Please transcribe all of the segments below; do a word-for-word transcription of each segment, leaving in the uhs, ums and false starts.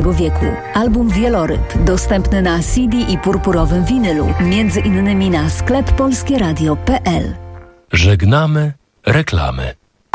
dwudziestego wieku. Album Wieloryb dostępny na C D i purpurowym winylu, między innymi na sklep polskie radio kropka p l. Żegnamy reklamy.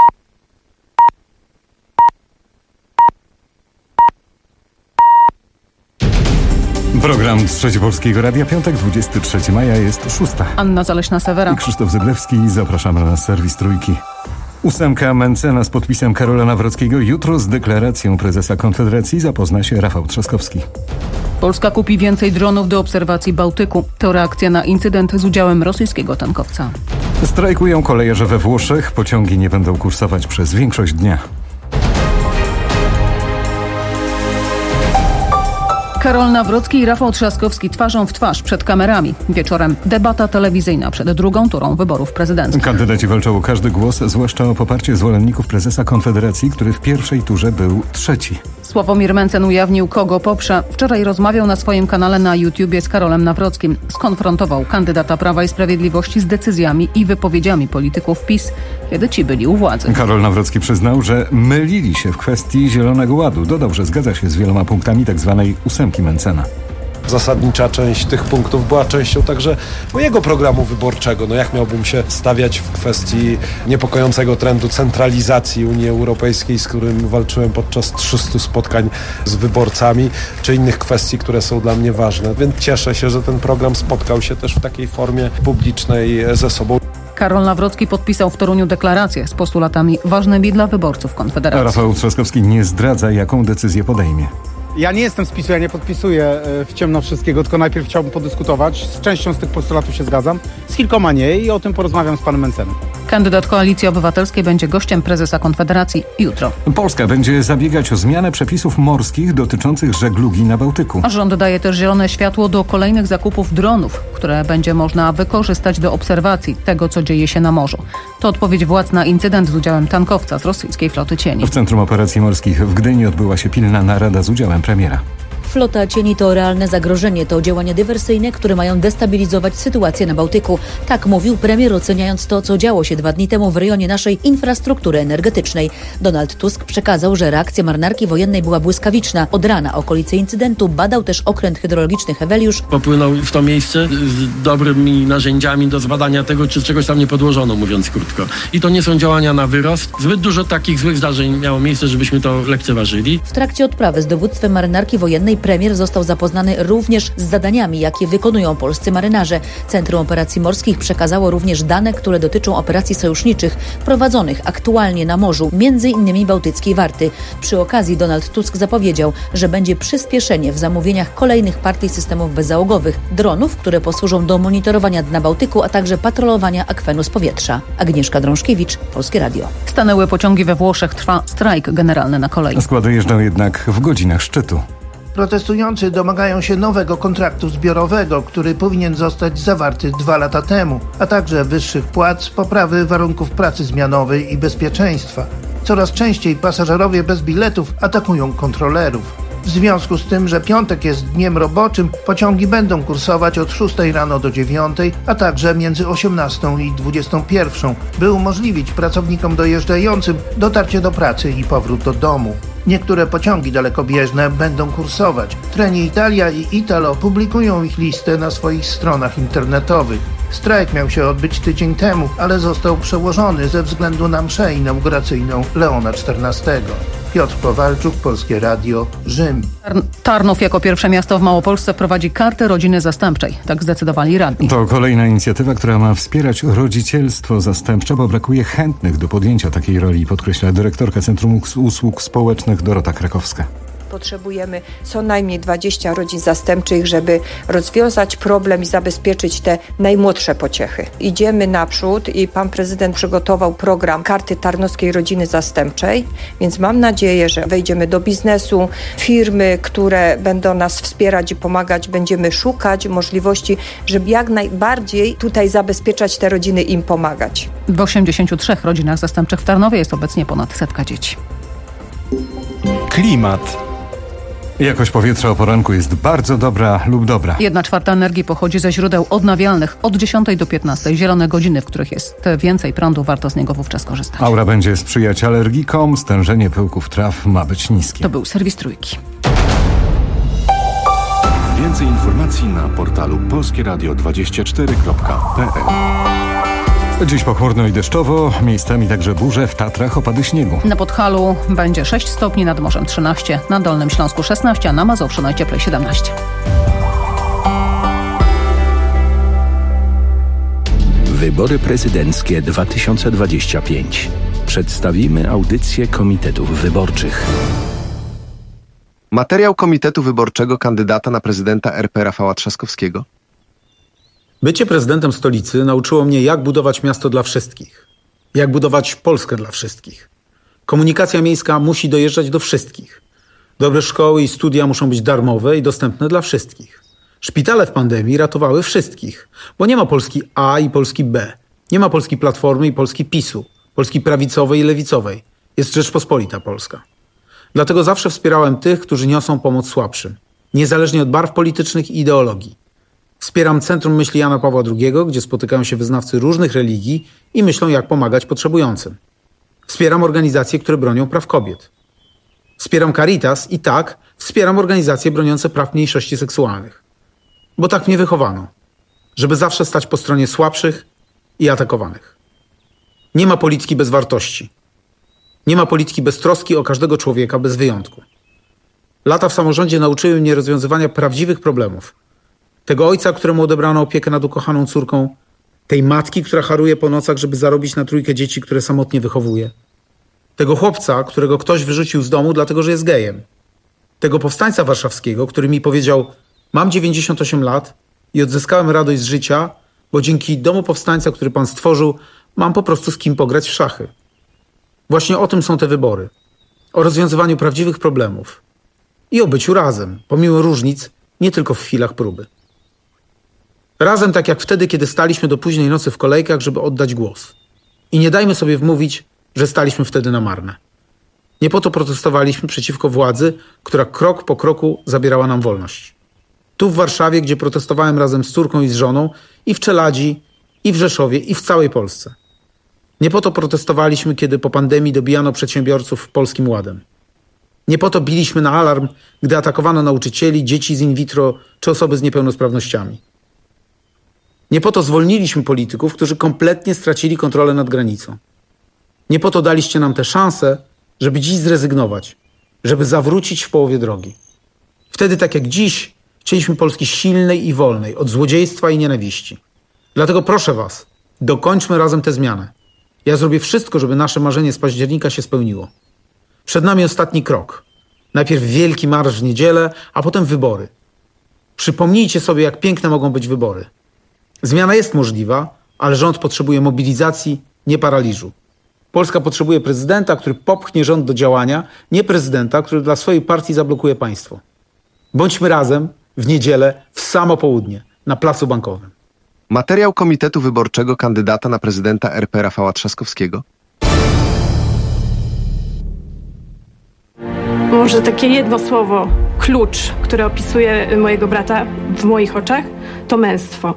Program Trzeci Polskiego Radia, piątek, dwudziestego trzeciego maja, jest szósta. Anna Zaleśna-Sewera I Krzysztof Zyblewski. Zapraszamy na serwis Trójki. Ósemka Mencena z podpisem Karola Nawrockiego. Jutro z deklaracją prezesa Konfederacji zapozna się Rafał Trzaskowski. Polska kupi więcej dronów do obserwacji Bałtyku. To reakcja na incydent z udziałem rosyjskiego tankowca. Strajkują kolejarze we Włoszech. Pociągi nie będą kursować przez większość dnia. Karol Nawrocki i Rafał Trzaskowski twarzą w twarz przed kamerami. Wieczorem debata telewizyjna przed drugą turą wyborów prezydenckich. Kandydaci walczą o każdy głos, zwłaszcza o poparcie zwolenników prezesa Konfederacji, który w pierwszej turze był trzeci. Sławomir Mencen ujawnił, kogo poprze. Wczoraj rozmawiał na swoim kanale na YouTubie z Karolem Nawrockim. Skonfrontował kandydata Prawa i Sprawiedliwości z decyzjami i wypowiedziami polityków PiS, kiedy ci byli u władzy. Karol Nawrocki przyznał, że mylili się w kwestii Zielonego Ładu. Dodał, że zgadza się z wieloma punktami tzw. ósemki Mencena. Zasadnicza część tych punktów była częścią także mojego programu wyborczego. No jak miałbym się stawiać w kwestii niepokojącego trendu centralizacji Unii Europejskiej, z którym walczyłem podczas trzystu spotkań z wyborcami, czy innych kwestii, które są dla mnie ważne. Więc cieszę się, że ten program spotkał się też w takiej formie publicznej ze sobą. Karol Nawrocki podpisał w Toruniu deklarację z postulatami ważnymi dla wyborców Konfederacji. A Rafał Trzaskowski nie zdradza, jaką decyzję podejmie. Ja nie jestem z PiS-u, ja nie podpisuję w ciemno wszystkiego, tylko najpierw chciałbym podyskutować. Z częścią z tych postulatów się zgadzam, z kilkoma nie i o tym porozmawiam z panem Mencenem. Kandydat Koalicji Obywatelskiej będzie gościem prezesa Konfederacji jutro. Polska będzie zabiegać o zmianę przepisów morskich dotyczących żeglugi na Bałtyku. A rząd daje też zielone światło do kolejnych zakupów dronów, które będzie można wykorzystać do obserwacji tego, co dzieje się na morzu. To odpowiedź władz na incydent z udziałem tankowca z rosyjskiej floty cieni. W Centrum Operacji Morskich w Gdyni odbyła się pilna narada z udziałem premiera. Flota cieni to realne zagrożenie, to działania dywersyjne, które mają destabilizować sytuację na Bałtyku. Tak mówił premier, oceniając to, co działo się dwa dni temu w rejonie naszej infrastruktury energetycznej. Donald Tusk przekazał, że reakcja marynarki wojennej była błyskawiczna. Od rana okolice incydentu badał też okręt hydrologiczny Heweliusz. Popłynął w to miejsce z dobrymi narzędziami do zbadania tego, czy czegoś tam nie podłożono, mówiąc krótko. I to nie są działania na wyrost. Zbyt dużo takich złych zdarzeń miało miejsce, żebyśmy to lekceważyli. W trakcie odprawy z dowództwem marynarki wojennej premier został zapoznany również z zadaniami, jakie wykonują polscy marynarze. Centrum Operacji Morskich przekazało również dane, które dotyczą operacji sojuszniczych prowadzonych aktualnie na morzu, między innymi bałtyckiej Warty. Przy okazji Donald Tusk zapowiedział, że będzie przyspieszenie w zamówieniach kolejnych partii systemów bezzałogowych, dronów, które posłużą do monitorowania dna Bałtyku, a także patrolowania akwenu z powietrza. Agnieszka Drążkiewicz, Polskie Radio. Stanęły pociągi we Włoszech, trwa strajk generalny na kolei. Składy jeżdżą jednak w godzinach szczytu. Protestujący domagają się nowego kontraktu zbiorowego, który powinien zostać zawarty dwa lata temu, a także wyższych płac, poprawy warunków pracy zmianowej i bezpieczeństwa. Coraz częściej pasażerowie bez biletów atakują kontrolerów. W związku z tym, że piątek jest dniem roboczym, pociągi będą kursować od szóstej rano do dziewiątej, a także między osiemnastą i dwudziestą pierwszą, by umożliwić pracownikom dojeżdżającym dotarcie do pracy i powrót do domu. Niektóre pociągi dalekobieżne będą kursować. Trenitalia i Italo publikują ich listę na swoich stronach internetowych. Strajk miał się odbyć tydzień temu, ale został przełożony ze względu na mszę inauguracyjną Leona czternastego. Piotr Kowalczuk, Polskie Radio, Rzym. Tarnów jako pierwsze miasto w Małopolsce prowadzi kartę rodziny zastępczej. Tak zdecydowali radni. To kolejna inicjatywa, która ma wspierać rodzicielstwo zastępcze, bo brakuje chętnych do podjęcia takiej roli, podkreśla dyrektorka Centrum Usług Społecznych Dorota Krakowska. Potrzebujemy co najmniej dwadzieścia rodzin zastępczych, żeby rozwiązać problem i zabezpieczyć te najmłodsze pociechy. Idziemy naprzód i pan prezydent przygotował program Karty Tarnowskiej Rodziny Zastępczej, więc mam nadzieję, że wejdziemy do biznesu, firmy, które będą nas wspierać i pomagać, będziemy szukać możliwości, żeby jak najbardziej tutaj zabezpieczać te rodziny, im pomagać. W osiemdziesięciu trzech rodzinach zastępczych w Tarnowie jest obecnie ponad setka dzieci. Klimat. Jakość powietrza o poranku jest bardzo dobra lub dobra. Jedna czwarta energii pochodzi ze źródeł odnawialnych. Od dziesiątej do piętnastej zielone godziny, w których jest więcej prądu, warto z niego wówczas korzystać. Aura będzie sprzyjać alergikom, stężenie pyłków traw ma być niskie. To był serwis Trójki. Więcej informacji na portalu polskie radio dwadzieścia cztery kropka p l. Dziś pochmurno i deszczowo, miejscami także burze, w Tatrach opady śniegu. Na Podhalu będzie sześć stopni, nad morzem trzynaście, na Dolnym Śląsku szesnaście, a na Mazowszu najcieplej siedemnaście. Wybory prezydenckie dwa tysiące dwadzieścia pięć. Przedstawimy audycję komitetów wyborczych. Materiał Komitetu Wyborczego kandydata na prezydenta R P Rafała Trzaskowskiego. Bycie prezydentem stolicy nauczyło mnie, jak budować miasto dla wszystkich. Jak budować Polskę dla wszystkich. Komunikacja miejska musi dojeżdżać do wszystkich. Dobre szkoły i studia muszą być darmowe i dostępne dla wszystkich. Szpitale w pandemii ratowały wszystkich, bo nie ma Polski A i Polski B. Nie ma Polski Platformy i Polski PiSu, Polski prawicowej i lewicowej. Jest Rzeczpospolita Polska. Dlatego zawsze wspierałem tych, którzy niosą pomoc słabszym, niezależnie od barw politycznych i ideologii. Wspieram Centrum Myśli Jana Pawła drugiego, gdzie spotykają się wyznawcy różnych religii i myślą, jak pomagać potrzebującym. Wspieram organizacje, które bronią praw kobiet. Wspieram Caritas i tak, wspieram organizacje broniące praw mniejszości seksualnych. Bo tak mnie wychowano, żeby zawsze stać po stronie słabszych i atakowanych. Nie ma polityki bez wartości. Nie ma polityki bez troski o każdego człowieka bez wyjątku. Lata w samorządzie nauczyły mnie rozwiązywania prawdziwych problemów. Tego ojca, któremu odebrano opiekę nad ukochaną córką, tej matki, która haruje po nocach, żeby zarobić na trójkę dzieci, które samotnie wychowuje. Tego chłopca, którego ktoś wyrzucił z domu, dlatego że jest gejem. Tego powstańca warszawskiego, który mi powiedział: mam dziewięćdziesiąt osiem lat i odzyskałem radość z życia, bo dzięki domu powstańca, który pan stworzył, mam po prostu z kim pograć w szachy. Właśnie o tym są te wybory. O rozwiązywaniu prawdziwych problemów. I o byciu razem, pomimo różnic, nie tylko w chwilach próby. Razem tak jak wtedy, kiedy staliśmy do późnej nocy w kolejkach, żeby oddać głos. I nie dajmy sobie wmówić, że staliśmy wtedy na marne. Nie po to protestowaliśmy przeciwko władzy, która krok po kroku zabierała nam wolność. Tu w Warszawie, gdzie protestowałem razem z córką i z żoną, i w Czeladzi, i w Rzeszowie, i w całej Polsce. Nie po to protestowaliśmy, kiedy po pandemii dobijano przedsiębiorców Polskim Ładem. Nie po to biliśmy na alarm, gdy atakowano nauczycieli, dzieci z in vitro czy osoby z niepełnosprawnościami. Nie po to zwolniliśmy polityków, którzy kompletnie stracili kontrolę nad granicą. Nie po to daliście nam tę szansę, żeby dziś zrezygnować, żeby zawrócić w połowie drogi. Wtedy, tak jak dziś, chcieliśmy Polski silnej i wolnej, od złodziejstwa i nienawiści. Dlatego proszę was, dokończmy razem tę zmianę. Ja zrobię wszystko, żeby nasze marzenie z października się spełniło. Przed nami ostatni krok. Najpierw wielki marsz w niedzielę, a potem wybory. Przypomnijcie sobie, jak piękne mogą być wybory. Zmiana jest możliwa, ale rząd potrzebuje mobilizacji, nie paraliżu. Polska potrzebuje prezydenta, który popchnie rząd do działania, nie prezydenta, który dla swojej partii zablokuje państwo. Bądźmy razem w niedzielę w samo południe na Placu Bankowym. Materiał Komitetu Wyborczego kandydata na prezydenta R P Rafała Trzaskowskiego. Może takie jedno słowo, klucz, które opisuje mojego brata w moich oczach, to męstwo.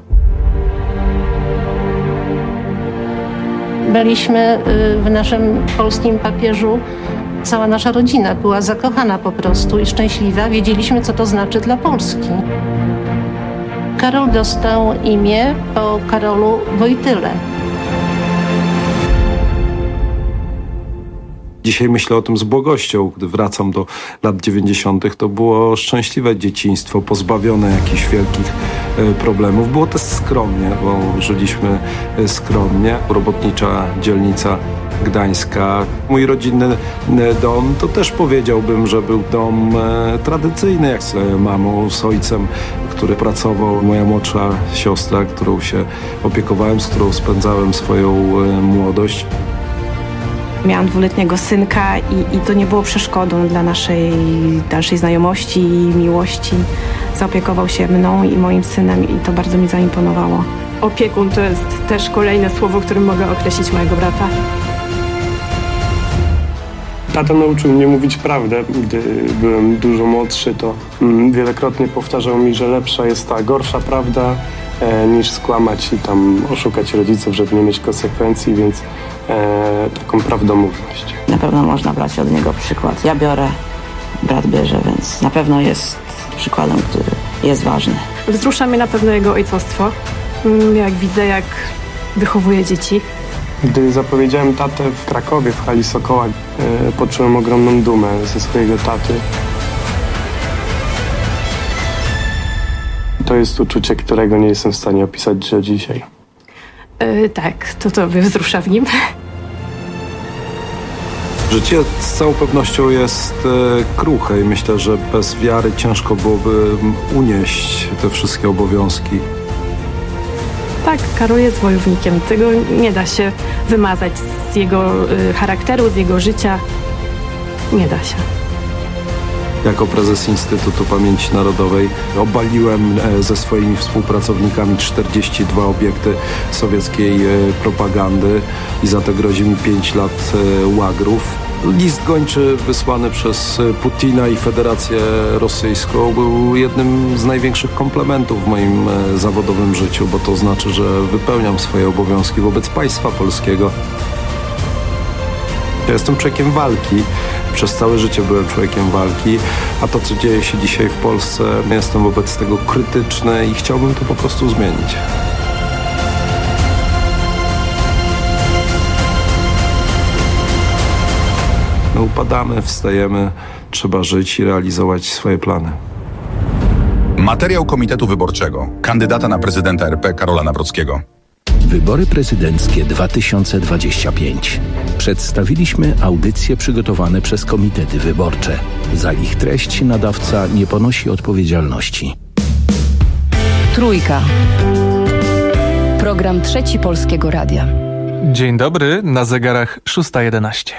Byliśmy w naszym polskim papieżu, cała nasza rodzina była zakochana po prostu i szczęśliwa. Wiedzieliśmy, co to znaczy dla Polski. Karol dostał imię po Karolu Wojtyle. Dzisiaj myślę o tym z błogością. Gdy wracam do lat dziewięćdziesiątych, to było szczęśliwe dzieciństwo, pozbawione jakichś wielkich problemów. Było też skromnie, bo żyliśmy skromnie. Robotnicza dzielnica Gdańska. Mój rodzinny dom to też powiedziałbym, że był dom tradycyjny, jak z mamą, z ojcem, który pracował. Moja młodsza siostra, którą się opiekowałem, z którą spędzałem swoją młodość. Miałam dwuletniego synka i, i to nie było przeszkodą dla naszej dalszej znajomości i miłości. Zaopiekował się mną i moim synem i to bardzo mi zaimponowało. Opiekun to jest też kolejne słowo, którym mogę określić mojego brata. Tata nauczył mnie mówić prawdę. Gdy byłem dużo młodszy, to mm, wielokrotnie powtarzał mi, że lepsza jest ta gorsza prawda e, niż skłamać i tam oszukać rodziców, żeby nie mieć konsekwencji, więc e, taką prawdomówność. Na pewno można brać od niego przykład. Ja biorę, brat bierze, więc na pewno jest przykładem, który jest ważny. Wzrusza mnie na pewno jego ojcostwo. Jak widzę, jak wychowuje dzieci. Gdy zapowiedziałem tatę w Krakowie, w hali Sokoła, e, poczułem ogromną dumę ze swojego taty. To jest uczucie, którego nie jestem w stanie opisać do dzisiaj. Yy, tak, to to mnie wzrusza w nim. Życie z całą pewnością jest e, kruche i myślę, że bez wiary ciężko byłoby unieść te wszystkie obowiązki. Tak, Karol jest wojownikiem. Tego nie da się wymazać z jego y, charakteru, z jego życia. Nie da się. Jako prezes Instytutu Pamięci Narodowej obaliłem ze swoimi współpracownikami czterdzieści dwa obiekty sowieckiej propagandy i za to grozi mi pięć lat łagrów. List gończy wysłany przez Putina i Federację Rosyjską był jednym z największych komplementów w moim zawodowym życiu, bo to znaczy, że wypełniam swoje obowiązki wobec państwa polskiego. Ja jestem człowiekiem walki. Przez całe życie byłem człowiekiem walki, a to, co dzieje się dzisiaj w Polsce, jestem wobec tego krytyczny i chciałbym to po prostu zmienić. My upadamy, wstajemy, trzeba żyć i realizować swoje plany. Materiał Komitetu Wyborczego, kandydata na prezydenta R P Karola Nawrockiego. Wybory prezydenckie dwa tysiące dwadzieścia pięć. Przedstawiliśmy audycje przygotowane przez komitety wyborcze. Za ich treść nadawca nie ponosi odpowiedzialności. Trójka. Program Trzeci Polskiego Radia. Dzień dobry, na zegarach szósta jedenaście.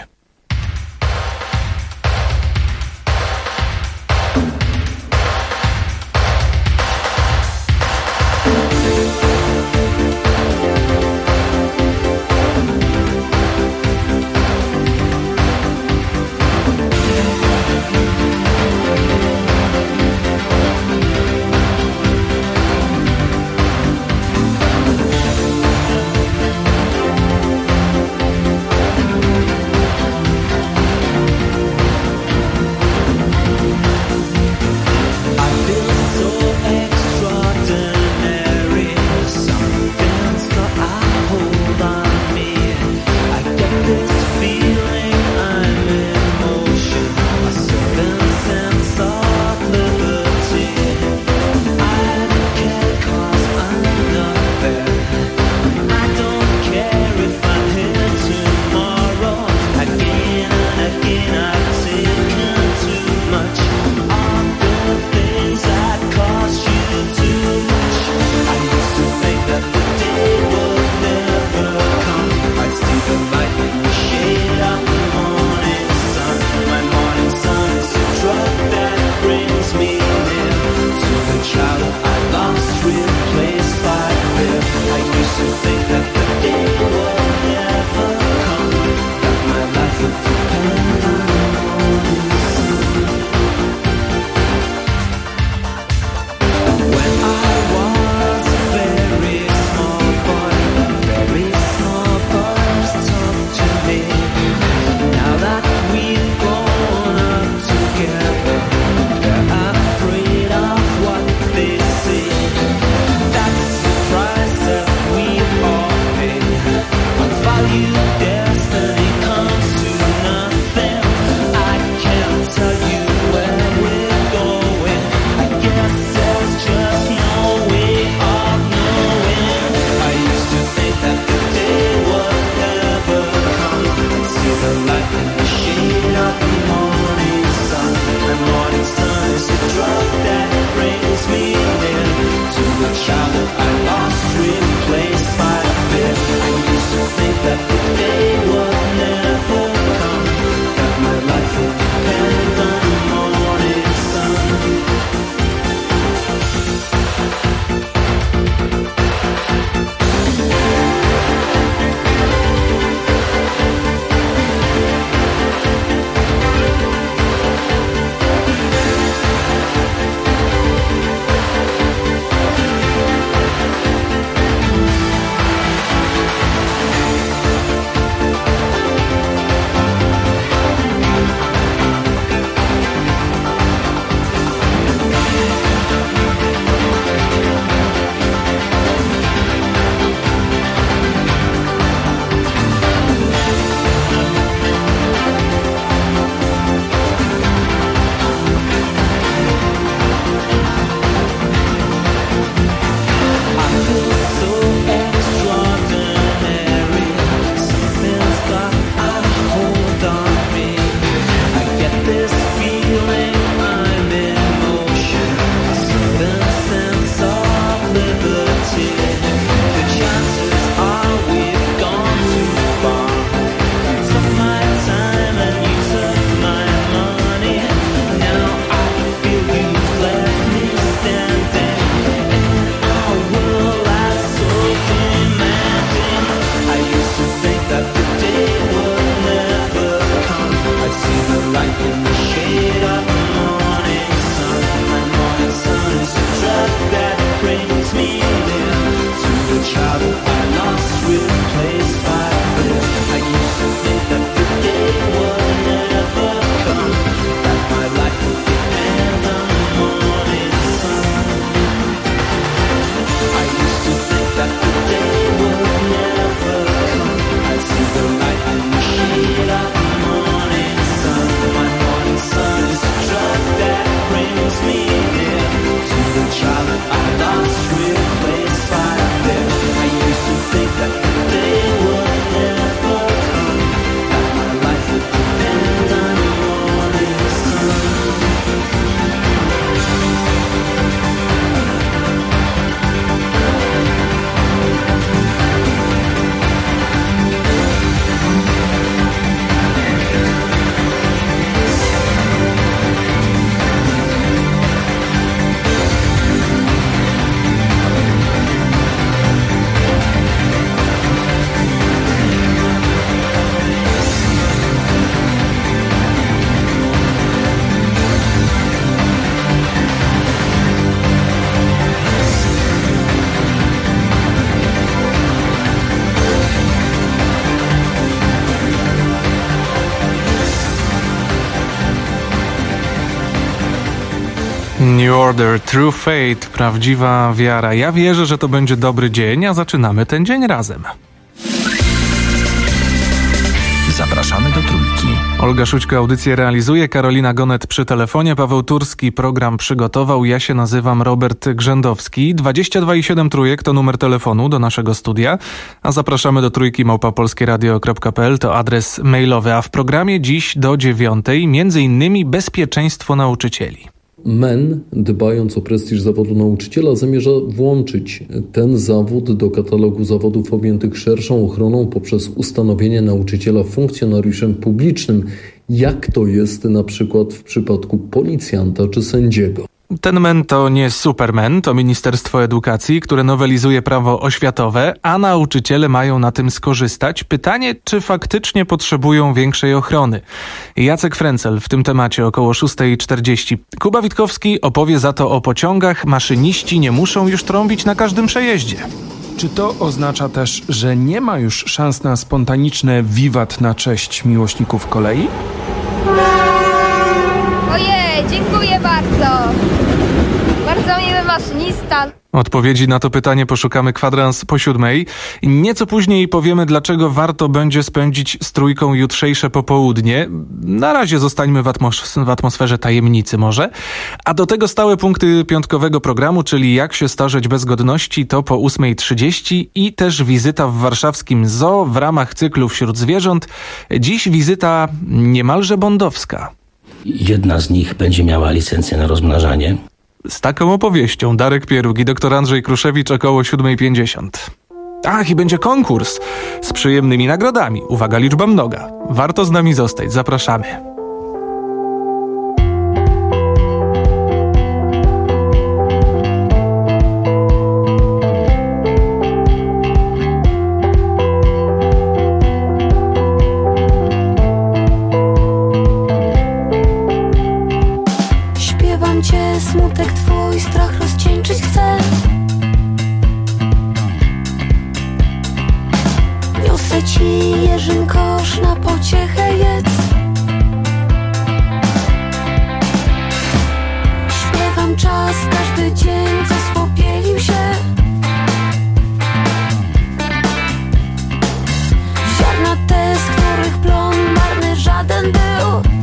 New Order, True Fate, prawdziwa wiara. Ja wierzę, że to będzie dobry dzień, a zaczynamy ten dzień razem. Zapraszamy do Trójki. Olga Szućko audycję realizuje, Karolina Gonet przy telefonie, Paweł Turski program przygotował. Ja się nazywam Robert Grzędowski. dwadzieścia dwa i siedem Trójek to numer telefonu do naszego studia, a zapraszamy do trójki małpa polskieradio kropka pe el to adres mailowy, a w programie dziś do dziewiątej między innymi bezpieczeństwo nauczycieli. M E N, dbając o prestiż zawodu nauczyciela, zamierza włączyć ten zawód do katalogu zawodów objętych szerszą ochroną poprzez ustanowienie nauczyciela funkcjonariuszem publicznym, jak to jest na przykład w przypadku policjanta czy sędziego. Ten M E N to nie Superman, to Ministerstwo Edukacji, które nowelizuje prawo oświatowe, a nauczyciele mają na tym skorzystać. Pytanie, czy faktycznie potrzebują większej ochrony? Jacek Frencel w tym temacie około szósta czterdzieści. Kuba Witkowski opowie za to o pociągach. Maszyniści nie muszą już trąbić na każdym przejeździe. Czy to oznacza też, że nie ma już szans na spontaniczne wiwat na cześć miłośników kolei? Ojej, dziękuję bardzo. Bardzo miły maszynista. Odpowiedzi na to pytanie poszukamy kwadrans po siódmej. Nieco później powiemy, dlaczego warto będzie spędzić z Trójką jutrzejsze popołudnie. Na razie zostańmy w, atmos- w atmosferze tajemnicy może. A do tego stałe punkty piątkowego programu, czyli jak się starzeć bez godności, to po ósma trzydzieści i też wizyta w warszawskim zoo w ramach cyklu Wśród zwierząt. Dziś wizyta niemalże bondowska. Jedna z nich będzie miała licencję na rozmnażanie. Z taką opowieścią Darek Pieruk i dr Andrzej Kruszewicz około siódma pięćdziesiąt. Ach, i będzie konkurs z przyjemnymi nagrodami. Uwaga, liczba mnoga. Warto z nami zostać. Zapraszamy. Smutek twój, strach rozcieńczyć chcę. Niosę ci jeżyn kosz, na pociechę jedz. Śpiewam czas, każdy dzień, co spopielił się. Ziarna te, z których plon marny żaden był.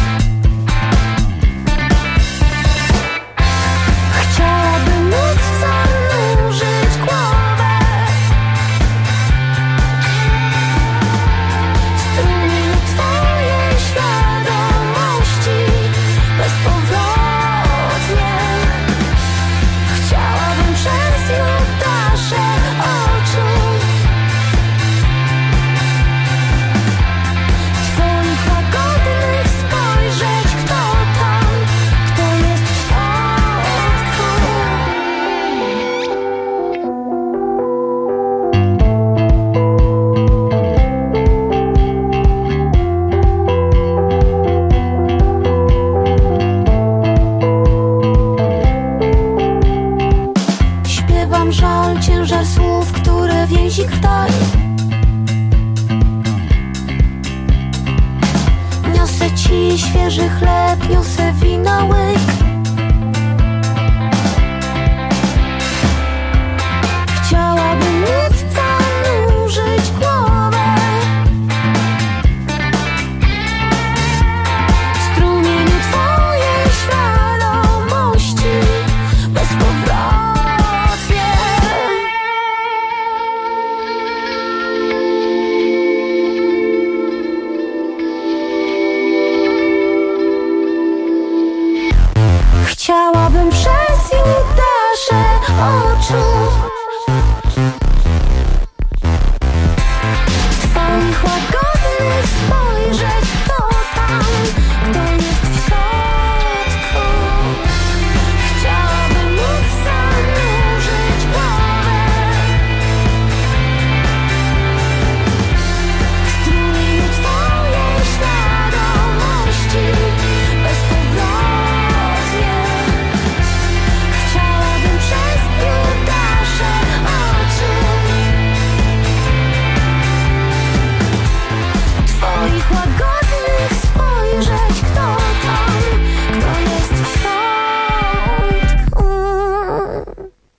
Świeży chleb, niosę wina łyk. Chciałabym móc zanurzyć głowę w strumieniu twojej świadomości bezpowrotnie.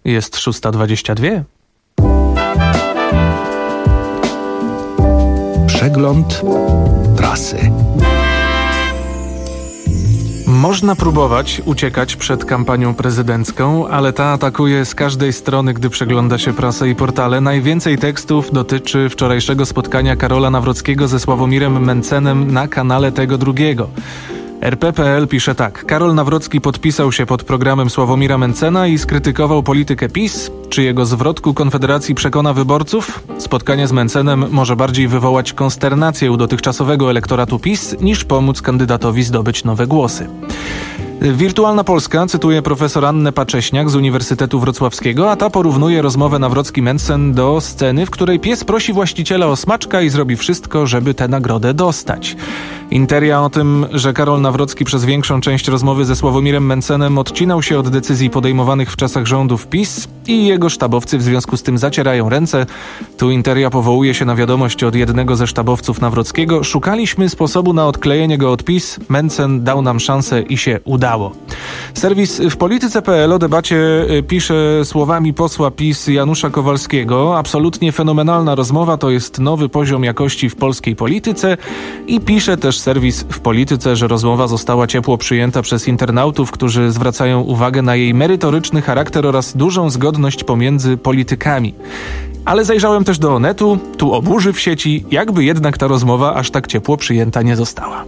Jest szósta dwadzieścia dwa. Przegląd prasy. Można próbować uciekać przed kampanią prezydencką, ale ta atakuje z każdej strony, gdy przegląda się prasę i portale. Najwięcej tekstów dotyczy wczorajszego spotkania Karola Nawrockiego ze Sławomirem Mencenem na kanale Tego Drugiego. R P kropka P L pisze tak. Karol Nawrocki podpisał się pod programem Sławomira Mencena i skrytykował politykę PiS. Czy jego zwrot ku Konfederacji przekona wyborców? Spotkanie z Mencenem może bardziej wywołać konsternację u dotychczasowego elektoratu PiS, niż pomóc kandydatowi zdobyć nowe głosy. Wirtualna Polska cytuje profesor Annę Pacześniak z Uniwersytetu Wrocławskiego, a ta porównuje rozmowę Nawrocki-Mencen do sceny, w której pies prosi właściciela o smaczka i zrobi wszystko, żeby tę nagrodę dostać. Interia o tym, że Karol Nawrocki przez większą część rozmowy ze Sławomirem Mencenem odcinał się od decyzji podejmowanych w czasach rządów PiS i jego sztabowcy w związku z tym zacierają ręce. Tu Interia powołuje się na wiadomość od jednego ze sztabowców Nawrockiego. Szukaliśmy sposobu na odklejenie go od PiS. Mencen dał nam szansę i się udało. Serwis w polityce kropka p l o debacie pisze słowami posła PiS Janusza Kowalskiego. Absolutnie fenomenalna rozmowa, to jest nowy poziom jakości w polskiej polityce. I pisze też serwis w polityce, że rozmowa została ciepło przyjęta przez internautów, którzy zwracają uwagę na jej merytoryczny charakter oraz dużą zgodność pomiędzy politykami. Ale zajrzałem też do Onetu, tu o burzy w sieci, jakby jednak ta rozmowa aż tak ciepło przyjęta nie została.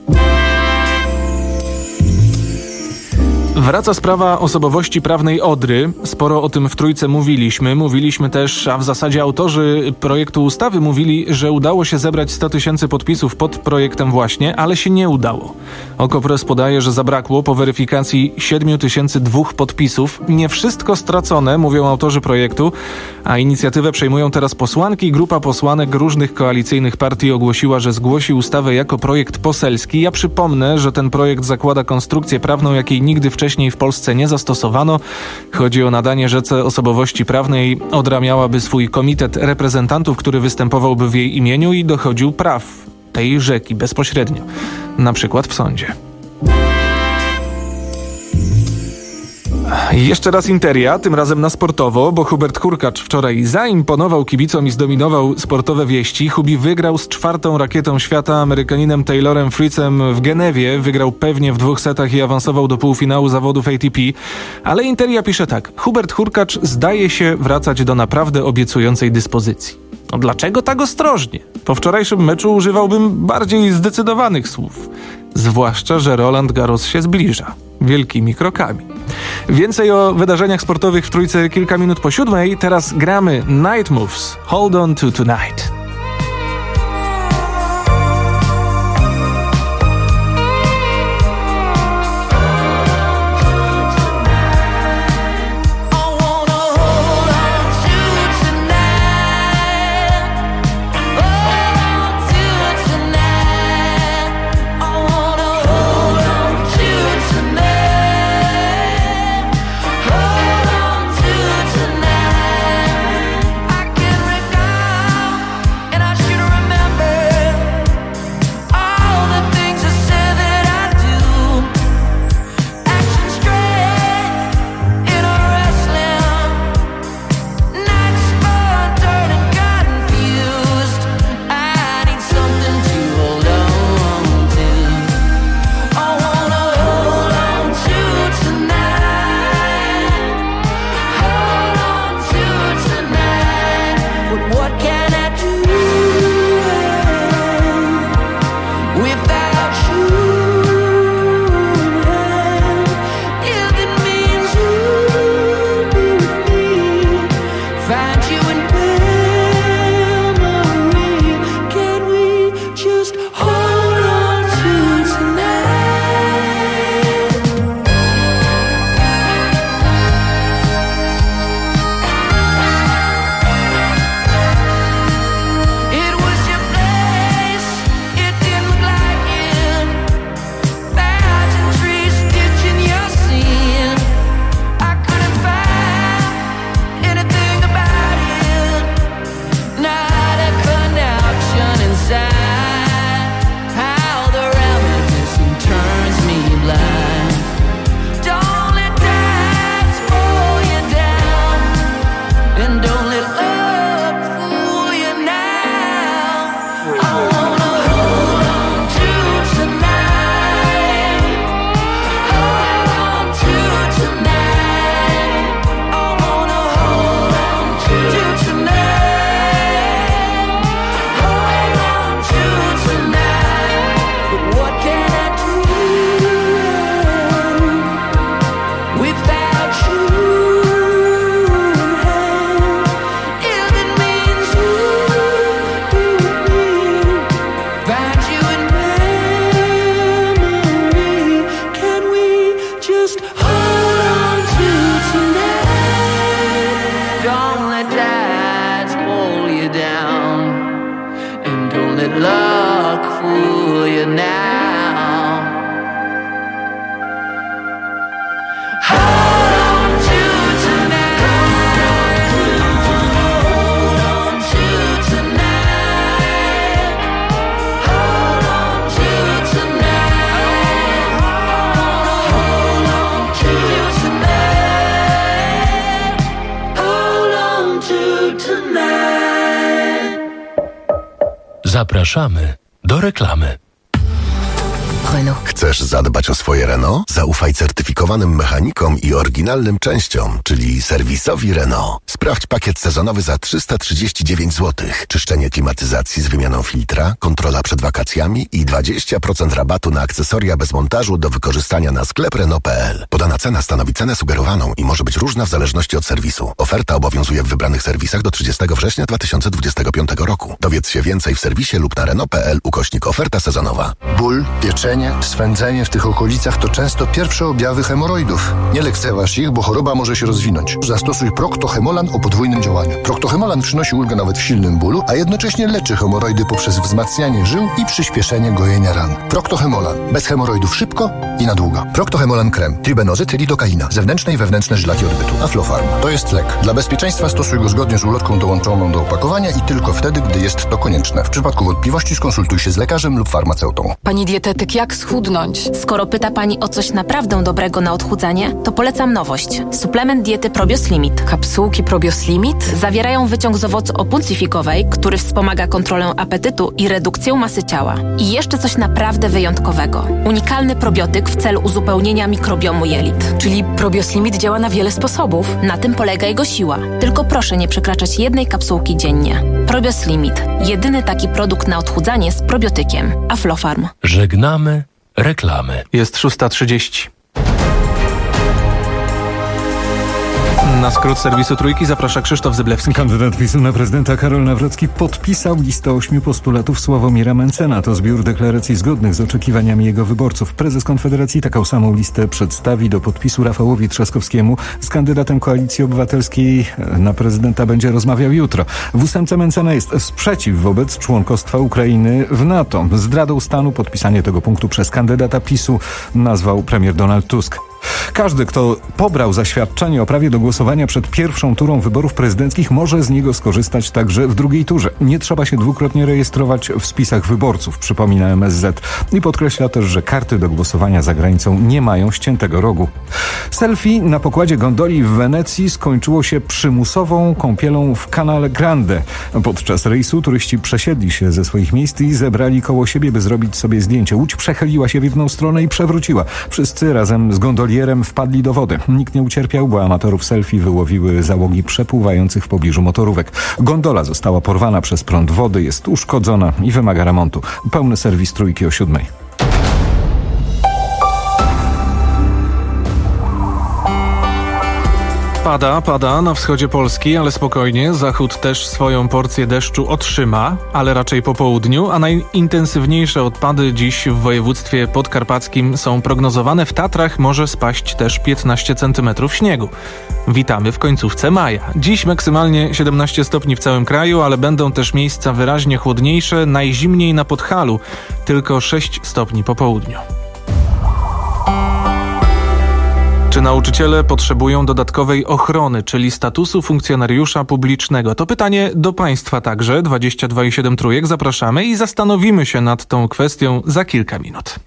Wraca sprawa osobowości prawnej Odry. Sporo o tym w Trójce mówiliśmy. Mówiliśmy też, a w zasadzie autorzy projektu ustawy mówili, że udało się zebrać sto tysięcy podpisów pod projektem właśnie, ale się nie udało. Okopres podaje, że zabrakło po weryfikacji siedem tysięcy dwóch podpisów. Nie wszystko stracone, mówią autorzy projektu, a inicjatywę przejmują teraz posłanki. Grupa posłanek różnych koalicyjnych partii ogłosiła, że zgłosi ustawę jako projekt poselski. Ja przypomnę, że ten projekt zakłada konstrukcję prawną, jakiej nigdy wcześniej Wcześniej w Polsce nie zastosowano. Chodzi o nadanie rzece osobowości prawnej. Odra miałaby swój komitet reprezentantów, który występowałby w jej imieniu i dochodził praw tej rzeki bezpośrednio, na przykład w sądzie. Jeszcze raz Interia, tym razem na sportowo, bo Hubert Hurkacz wczoraj zaimponował kibicom i zdominował sportowe wieści. Hubi wygrał z czwartą rakietą świata, Amerykaninem Taylorem Fritzem w Genewie. Wygrał pewnie w dwóch setach i awansował do półfinału zawodów A T P. Ale Interia pisze tak. Hubert Hurkacz zdaje się wracać do naprawdę obiecującej dyspozycji. No dlaczego tak ostrożnie? Po wczorajszym meczu używałbym bardziej zdecydowanych słów. Zwłaszcza, że Roland Garros się zbliża. Wielkimi krokami. Więcej o wydarzeniach sportowych w Trójce kilka minut po siódmej. Teraz gramy Night Moves. Hold on to tonight. Zapraszamy do reklamy. Renault. Chcesz zadbać o swoje Renault? Zaufaj certyfikowanym mechanikom i oryginalnym częściom, czyli serwisowi Renault. Sprawdź pakiet sezonowy za trzysta trzydzieści dziewięć złotych. Czyszczenie klimatyzacji z wymianą filtra, kontrola przed wakacjami i dwadzieścia procent rabatu na akcesoria bez montażu do wykorzystania na sklep Renault kropka p l. Podana cena stanowi cenę sugerowaną i może być różna w zależności od serwisu. Oferta obowiązuje w wybranych serwisach do trzydziestego września dwa tysiące dwudziestego piątego roku. Dowiedz się więcej w serwisie lub na Renault kropka p l ukośnik oferta sezonowa. Ból, pieczenie, swędzenie w tych okolicach to często pierwsze objawy hemoroidów. Nie lekceważ ich, bo choroba może się rozwinąć. Zastosuj Procto-Hemolan o podwójnym działaniu. Procto-Hemolan przynosi ulgę nawet w silnym bólu, a jednocześnie leczy hemoroidy poprzez wzmacnianie żył i przyspieszenie gojenia ran. Procto-Hemolan. Bez hemoroidów szybko i na długo. Procto-Hemolan krem. Tribenozyt, lidokaina. Zewnętrzne i wewnętrzne żylaki odbytu. Aflofarm. To jest lek. Dla bezpieczeństwa stosuj go zgodnie z ulotką dołączoną do opakowania i tylko wtedy, gdy jest to konieczne. W przypadku wątpliwości skonsultuj się z lekarzem lub farmaceutą. Pani dietetyk, jak schudnąć? Skoro pyta Pani o coś naprawdę dobrego na odchudzanie, to polecam nowość. Suplement diety Probios Limit. Kapsułki Probios Limit? Zawierają wyciąg z owocu opuncifikowej, który wspomaga kontrolę apetytu i redukcję masy ciała. I jeszcze coś naprawdę wyjątkowego. Unikalny probiotyk w celu uzupełnienia mikrobiomu jelit. Czyli Probios Limit działa na wiele sposobów. Na tym polega jego siła. Tylko proszę nie przekraczać jednej kapsułki dziennie. Probios Limit. Jedyny taki produkt na odchudzanie z probiotykiem. Aflofarm. Żegnamy reklamy. Jest szósta trzydzieści. Na skrót serwisu Trójki zaprasza Krzysztof Zyblewski. Kandydat PiSu na prezydenta Karol Nawrocki podpisał listę ośmiu postulatów Sławomira Mencena. To zbiór deklaracji zgodnych z oczekiwaniami jego wyborców. Prezes Konfederacji taką samą listę przedstawi do podpisu Rafałowi Trzaskowskiemu. Z kandydatem Koalicji Obywatelskiej na prezydenta będzie rozmawiał jutro. W ósemce Mencena jest sprzeciw wobec członkostwa Ukrainy w NATO. Zdradą stanu podpisanie tego punktu przez kandydata PiSu nazwał premier Donald Tusk. Każdy, kto pobrał zaświadczenie o prawie do głosowania przed pierwszą turą wyborów prezydenckich, może z niego skorzystać także w drugiej turze. Nie trzeba się dwukrotnie rejestrować w spisach wyborców, przypomina M S Z. I podkreśla też, że karty do głosowania za granicą nie mają ściętego rogu. Selfie na pokładzie gondoli w Wenecji skończyło się przymusową kąpielą w Canale Grande. Podczas rejsu turyści przesiedli się ze swoich miejsc i zebrali koło siebie, by zrobić sobie zdjęcie. Łódź przechyliła się w jedną stronę i przewróciła. Wszyscy razem z gondolierem wpadli do wody. Nikt nie ucierpiał, bo amatorów selfie wyłowiły załogi przepływających w pobliżu motorówek. Gondola została porwana przez prąd wody, jest uszkodzona i wymaga remontu. Pełny serwis Trójki o siódmej. Pada, pada na wschodzie Polski, ale spokojnie. Zachód też swoją porcję deszczu otrzyma, ale raczej po południu, a najintensywniejsze odpady dziś w województwie podkarpackim są prognozowane. W Tatrach może spaść też piętnaście centymetrów śniegu. Witamy w końcówce maja. Dziś maksymalnie siedemnaście stopni w całym kraju, ale będą też miejsca wyraźnie chłodniejsze, najzimniej na Podhalu, tylko sześć stopni po południu. Czy nauczyciele potrzebują dodatkowej ochrony, czyli statusu funkcjonariusza publicznego? To pytanie do Państwa także. dwadzieścia dwa i siedem trójek. Zapraszamy i zastanowimy się nad tą kwestią za kilka minut.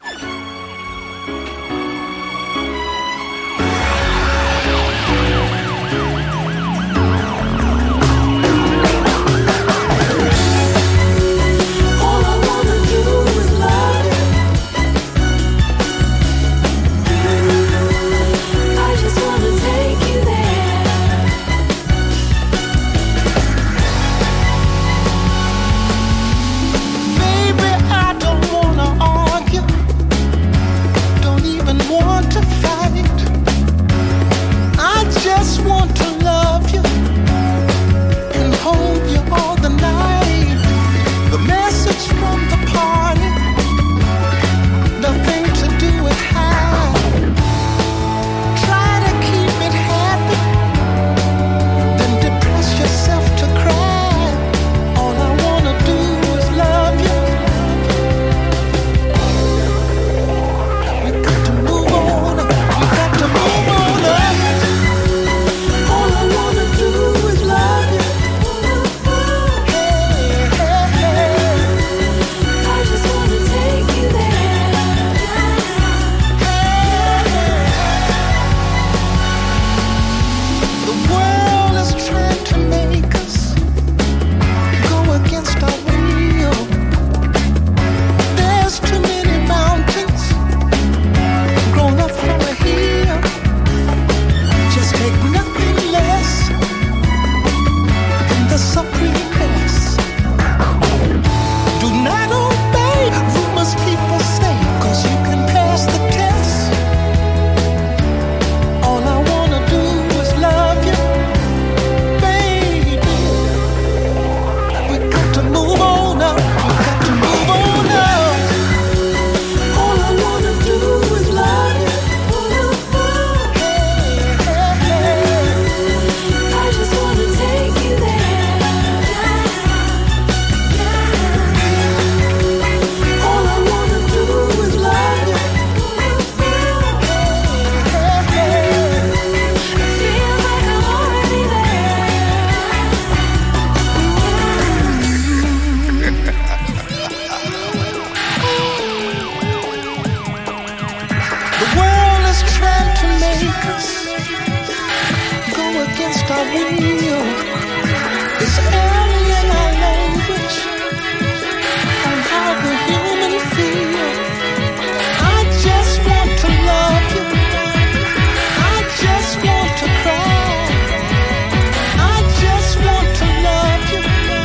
wheel. It's early in our language on how the human feel. I just want to love you. I just want to cry. I just want to love you.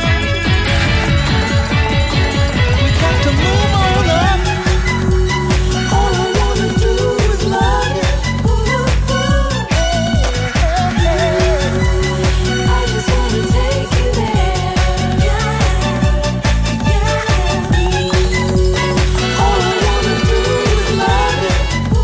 We got to move on up. All I wanna do is love you. I just wanna take you there. All I wanna do is love you.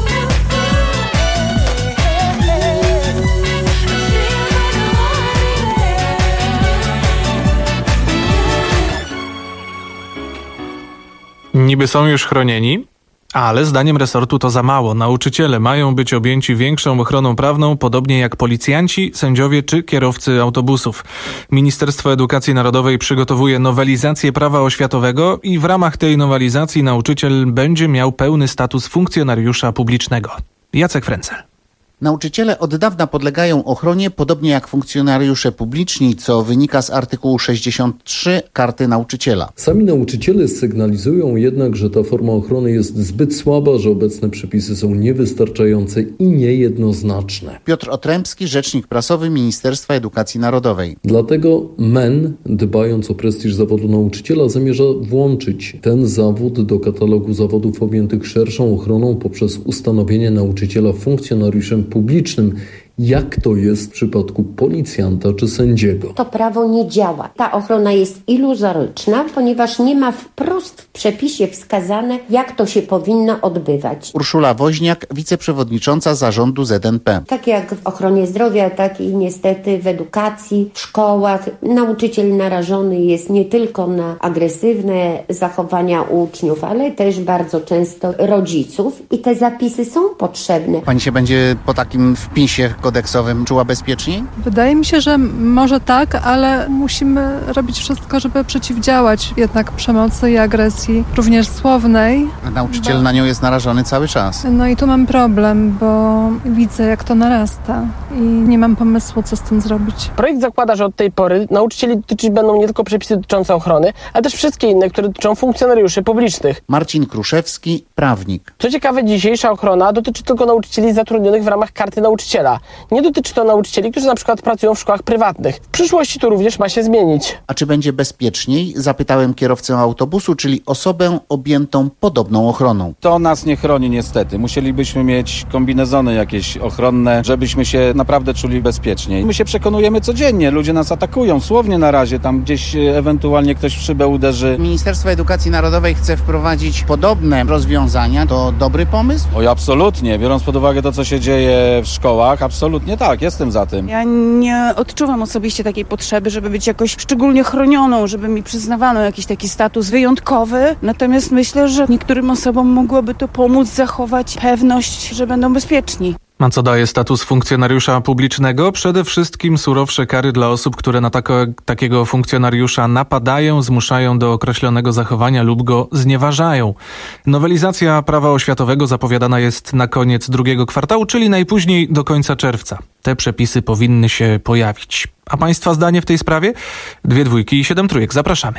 Niby są już chronieni, ale zdaniem resortu to za mało. Nauczyciele mają być objęci większą ochroną prawną, podobnie jak policjanci, sędziowie czy kierowcy autobusów. Ministerstwo Edukacji Narodowej przygotowuje nowelizację prawa oświatowego i w ramach tej nowelizacji nauczyciel będzie miał pełny status funkcjonariusza publicznego. Jacek Frenzel. Nauczyciele od dawna podlegają ochronie, podobnie jak funkcjonariusze publiczni, co wynika z artykułu sześćdziesiąt trzy Karty Nauczyciela. Sami nauczyciele sygnalizują jednak, że ta forma ochrony jest zbyt słaba, że obecne przepisy są niewystarczające i niejednoznaczne. Piotr Otrębski, rzecznik prasowy Ministerstwa Edukacji Narodowej. Dlatego M E N, dbając o prestiż zawodu nauczyciela, zamierza włączyć ten zawód do katalogu zawodów objętych szerszą ochroną poprzez ustanowienie nauczyciela funkcjonariuszem publicznym, jak to jest w przypadku policjanta czy sędziego. To prawo nie działa. Ta ochrona jest iluzoryczna, ponieważ nie ma wprost w przepisie wskazane, jak to się powinno odbywać. Urszula Woźniak, wiceprzewodnicząca zarządu Z N P. Tak jak w ochronie zdrowia, tak i niestety w edukacji, w szkołach nauczyciel narażony jest nie tylko na agresywne zachowania uczniów, ale też bardzo często rodziców i te zapisy są potrzebne. Pani się będzie po takim wpisie kodeksowym czuła bezpieczniej? Wydaje mi się, że może tak, ale musimy robić wszystko, żeby przeciwdziałać jednak przemocy i agresji, również słownej. A nauczyciel bo... na nią jest narażony cały czas. No i tu mam problem, bo widzę, jak to narasta i nie mam pomysłu, co z tym zrobić. Projekt zakłada, że od tej pory nauczycieli dotyczyć będą nie tylko przepisy dotyczące ochrony, ale też wszystkie inne, które dotyczą funkcjonariuszy publicznych. Marcin Kruszewski, prawnik. Co ciekawe, dzisiejsza ochrona dotyczy tylko nauczycieli zatrudnionych w ramach Karty Nauczyciela. Nie dotyczy to nauczycieli, którzy na przykład pracują w szkołach prywatnych. W przyszłości to również ma się zmienić. A czy będzie bezpieczniej? Zapytałem kierowcę autobusu, czyli osobę objętą podobną ochroną. To nas nie chroni niestety. Musielibyśmy mieć kombinezony jakieś ochronne, żebyśmy się naprawdę czuli bezpieczniej. My się przekonujemy codziennie. Ludzie nas atakują, słownie na razie. Tam gdzieś ewentualnie ktoś w szybę uderzy. Ministerstwo Edukacji Narodowej chce wprowadzić podobne rozwiązania. To dobry pomysł? Oj, absolutnie. Biorąc pod uwagę to, co się dzieje w szkołach, absolutnie tak, jestem za tym. Ja nie odczuwam osobiście takiej potrzeby, żeby być jakoś szczególnie chronioną, żeby mi przyznawano jakiś taki status wyjątkowy. Natomiast myślę, że niektórym osobom mogłoby to pomóc zachować pewność, że będą bezpieczni. A co daje status funkcjonariusza publicznego? Przede wszystkim surowsze kary dla osób, które na tako, takiego funkcjonariusza napadają, zmuszają do określonego zachowania lub go znieważają. Nowelizacja prawa oświatowego zapowiadana jest na koniec drugiego kwartału, czyli najpóźniej do końca czerwca. Te przepisy powinny się pojawić. A Państwa zdanie w tej sprawie? Dwie dwójki i siedem trójek. Zapraszamy.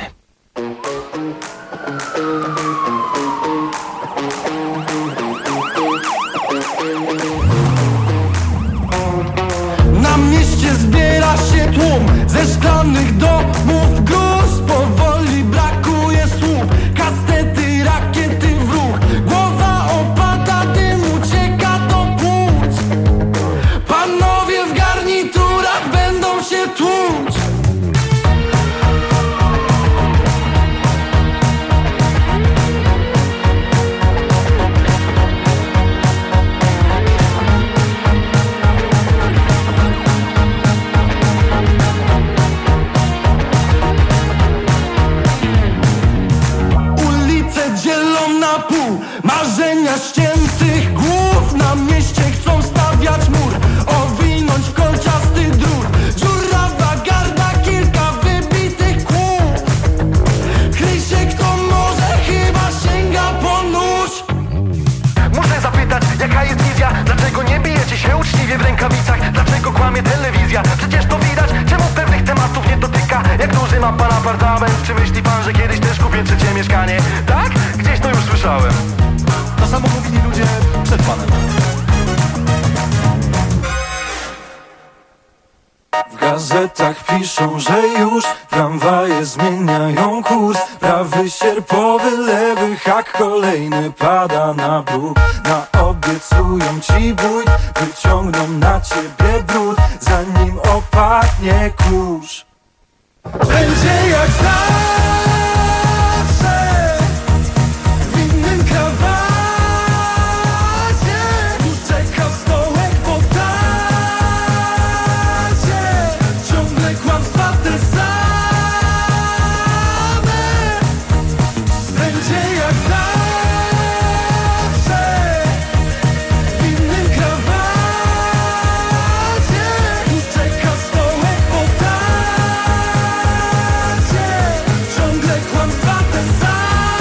Na mieście zbiera się tłum ze szklanych domów gruz. Powoli brakuje słów, kastety, rakiety w ruch. Głowa opada, dym ucieka do płuc. Panowie w garniturach będą się tłuc. telewizja. Przecież to widać, czemu pewnych tematów nie dotyka. Jak duży ma pan apartament, czy myśli pan, że kiedyś też kupię trzecie mieszkanie? Tak? Gdzieś to już słyszałem. To samo mówili ludzie przed panem. W gazetach piszą, że już tramwaje zmieniają kurs. Prawy sierpowy, lewy hak, kolejny pada na bruk. Naobiecują ci bójt, wyciągną na ciebie brud, zanim opadnie kurz. Będzie jak zawsze, w innym krawacie, już czeka stołek po tacie. Ciągle kłamstwa te same. Będzie jak zawsze, w innym krawacie, już czeka stołek po tacie. Ciągle kłamstwa te same.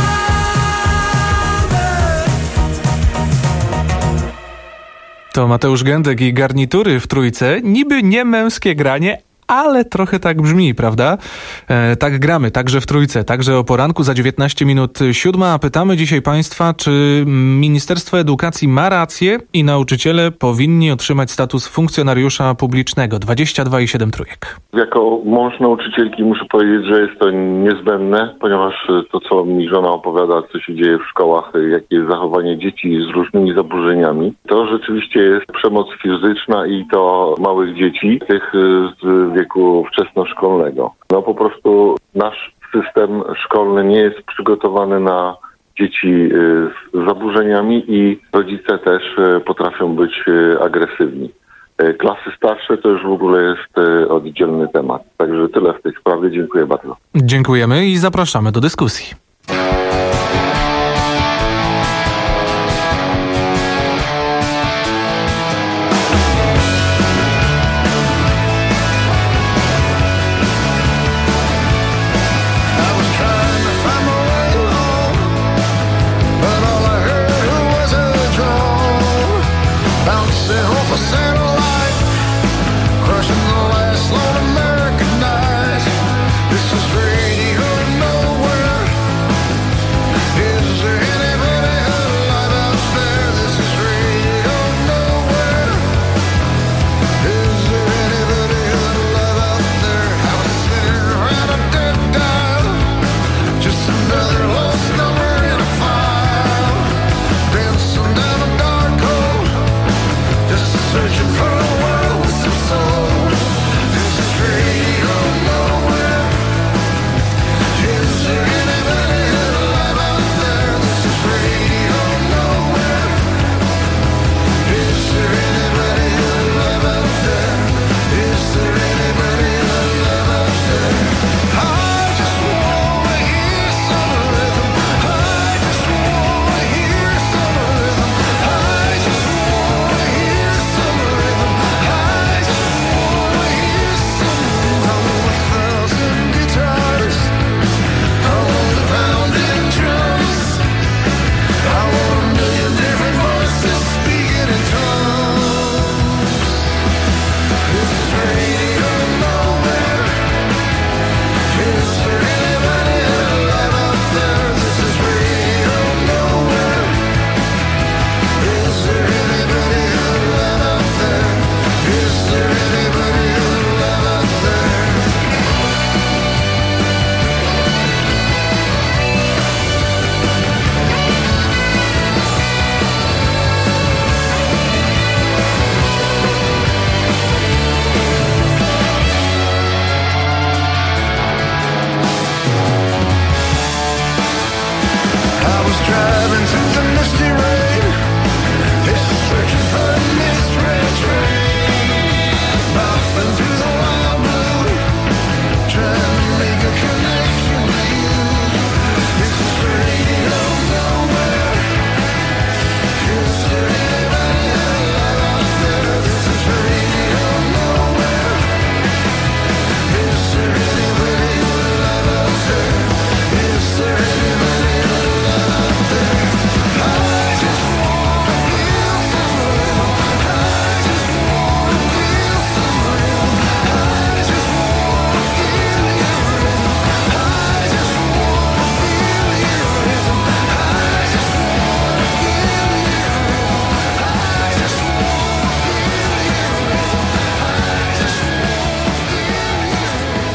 To Mateusz Gędek i garnitury w Trójce. Niby nie męskie granie, ale trochę tak brzmi, prawda? E, tak gramy, także w Trójce, także o poranku za dziewiętnaście minut siódma. A pytamy dzisiaj Państwa, czy Ministerstwo Edukacji ma rację i nauczyciele powinni otrzymać status funkcjonariusza publicznego. dwadzieścia dwa i siedem trójek. Jako mąż nauczycielki muszę powiedzieć, że jest to niezbędne, ponieważ to, co mi żona opowiada, co się dzieje w szkołach, jakie jest zachowanie dzieci z różnymi zaburzeniami, to rzeczywiście jest przemoc fizyczna i to małych dzieci, tych z wieku wczesnoszkolnego. No po prostu nasz system szkolny nie jest przygotowany na dzieci z zaburzeniami i rodzice też potrafią być agresywni. Klasy starsze to już w ogóle jest oddzielny temat. Także tyle w tej sprawie. Dziękuję bardzo. Dziękujemy i zapraszamy do dyskusji. This is radio nowhere.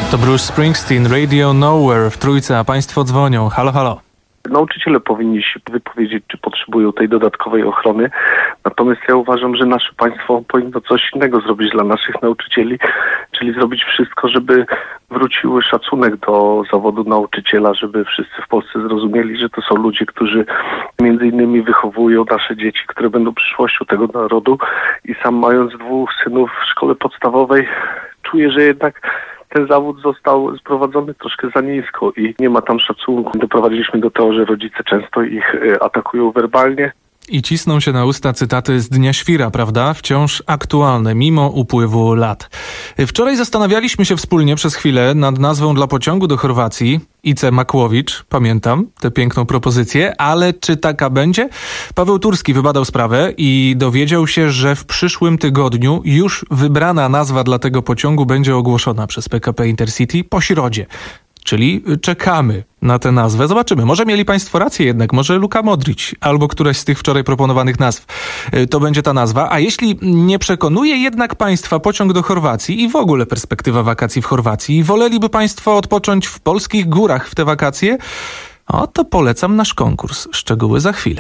To Bruce Springsteen, Radio Nowhere w Trójce, a państwo dzwonią. Halo, halo. Nauczyciele powinni się wypowiedzieć, czy potrzebują tej dodatkowej ochrony. Natomiast ja uważam, że nasze państwo powinno coś innego zrobić dla naszych nauczycieli, czyli zrobić wszystko, żeby wrócił szacunek do zawodu nauczyciela, żeby wszyscy w Polsce zrozumieli, że to są ludzie, którzy między innymi wychowują nasze dzieci, które będą przyszłością tego narodu. I sam mając dwóch synów w szkole podstawowej, czuję, że jednak ten zawód został sprowadzony troszkę za nisko i nie ma tam szacunku. Doprowadziliśmy do tego, że rodzice często ich atakują werbalnie. I cisną się na usta cytaty z Dnia Świra, prawda? Wciąż aktualne, mimo upływu lat. Wczoraj zastanawialiśmy się wspólnie przez chwilę nad nazwą dla pociągu do Chorwacji. Ice Makłowicz, pamiętam tę piękną propozycję, ale czy taka będzie? Paweł Turski wybadał sprawę i dowiedział się, że w przyszłym tygodniu już wybrana nazwa dla tego pociągu będzie ogłoszona przez P K P Intercity po środzie. Czyli czekamy na tę nazwę. Zobaczymy. Może mieli państwo rację jednak. Może Luka Modrić albo któraś z tych wczoraj proponowanych nazw. To będzie ta nazwa. A jeśli nie przekonuje jednak państwa pociąg do Chorwacji i w ogóle perspektywa wakacji w Chorwacji i woleliby państwo odpocząć w polskich górach w te wakacje, o to polecam nasz konkurs. Szczegóły za chwilę.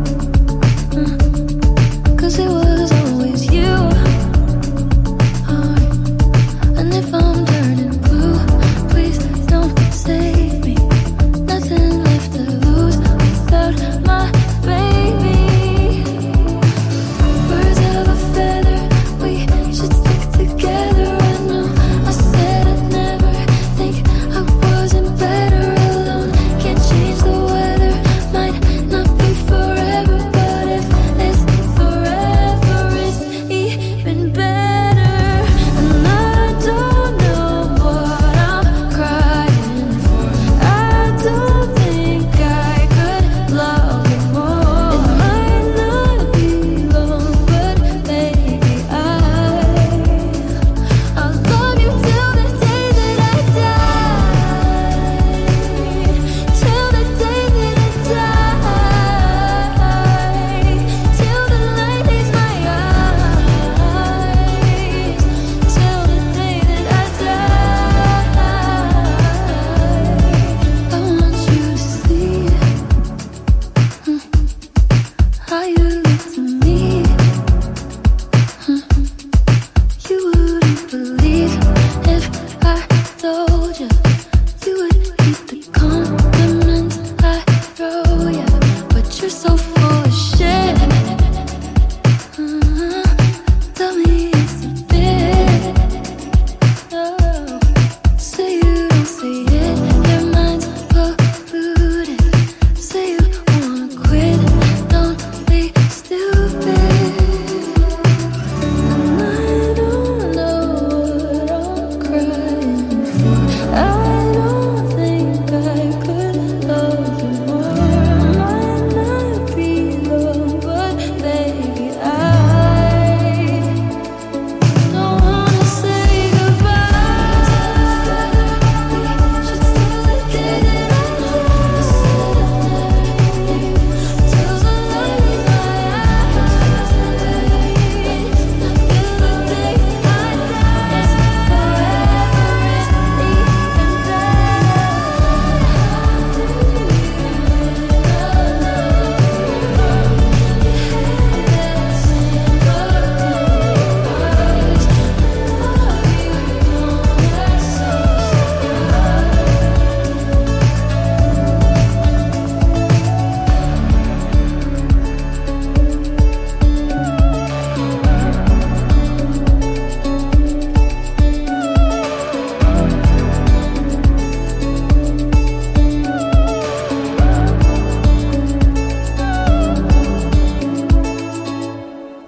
Cause it was always you. Oh,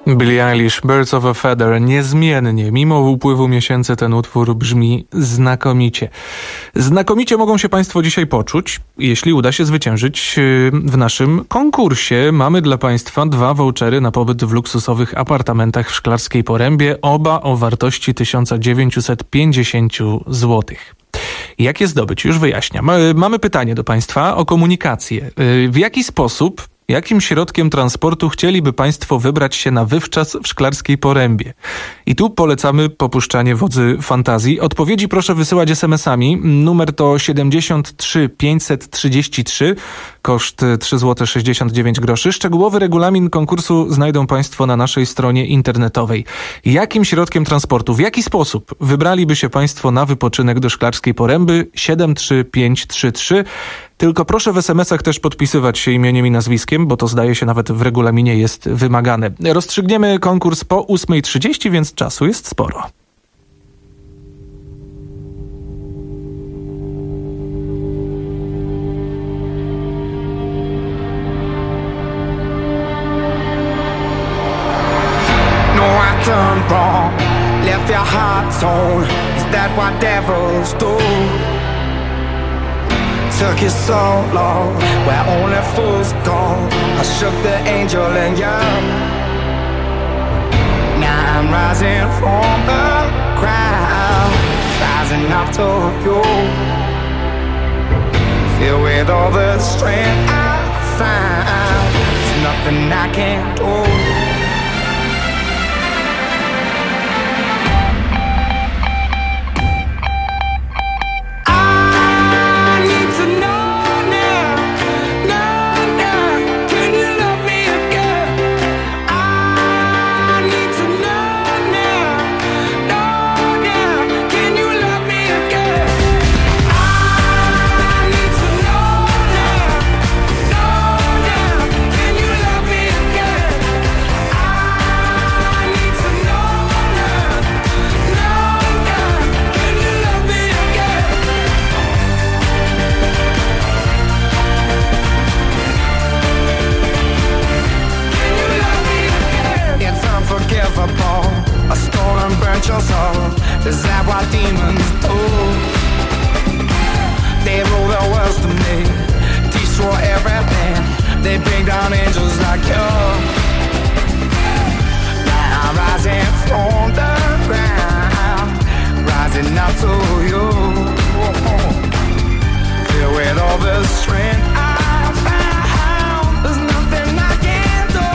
Billie Eilish, Birds of a Feather. Niezmiennie, mimo upływu miesięcy ten utwór brzmi znakomicie. Znakomicie mogą się Państwo dzisiaj poczuć, jeśli uda się zwyciężyć w naszym konkursie. Mamy dla Państwa dwa vouchery na pobyt w luksusowych apartamentach w Szklarskiej Porębie, oba o wartości tysiąc dziewięćset pięćdziesiąt złotych. Jak je zdobyć? Już wyjaśniam. Mamy pytanie do Państwa o komunikację. W jaki sposób, jakim środkiem transportu chcieliby Państwo wybrać się na wywczas w Szklarskiej Porębie? I tu polecamy popuszczanie wodzy fantazji. Odpowiedzi proszę wysyłać es em esami. Numer to siedemdziesiąt trzy pięćset trzydzieści trzy, koszt trzy złote sześćdziesiąt dziewięć groszy. Szczegółowy regulamin konkursu znajdą Państwo na naszej stronie internetowej. Jakim środkiem transportu, w jaki sposób wybraliby się Państwo na wypoczynek do Szklarskiej Poręby? siedem trzy pięć trzy trzy. Tylko proszę w es em esach też podpisywać się imieniem i nazwiskiem, bo to zdaje się nawet w regulaminie jest wymagane. Rozstrzygniemy konkurs po ósmej trzydzieści, więc czasu jest sporo. No, I turned wrong, left your heart torn. Is that what devils do? Took you so long, where only fools go. I shook the angel in you. Now I'm rising from the ground, rising up to you. Filled with all the strength I find, there's nothing I can't do. Is that what demons do? They rule the world to me, destroy everything. They bring down angels like you. Now I'm rising from the ground, rising up to you. Filled with all the strength I found, there's nothing I can't do.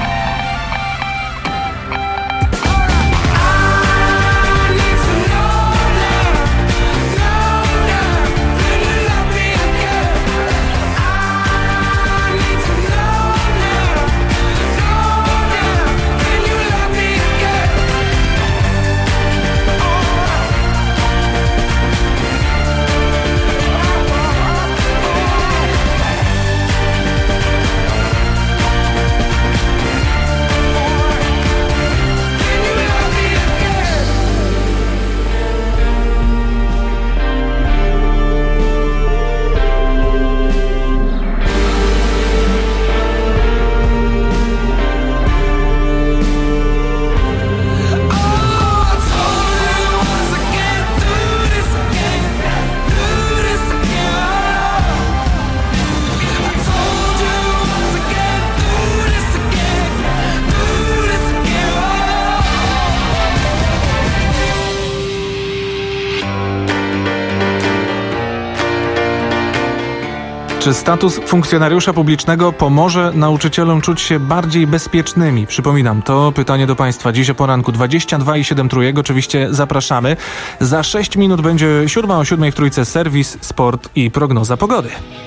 Czy status funkcjonariusza publicznego pomoże nauczycielom czuć się bardziej bezpiecznymi? Przypominam, to pytanie do Państwa. Dziś o poranku dwadzieścia dwa i siedem trójek. Oczywiście zapraszamy. Za sześć minut będzie siódma, o siódmej w Trójce serwis, sport i prognoza pogody.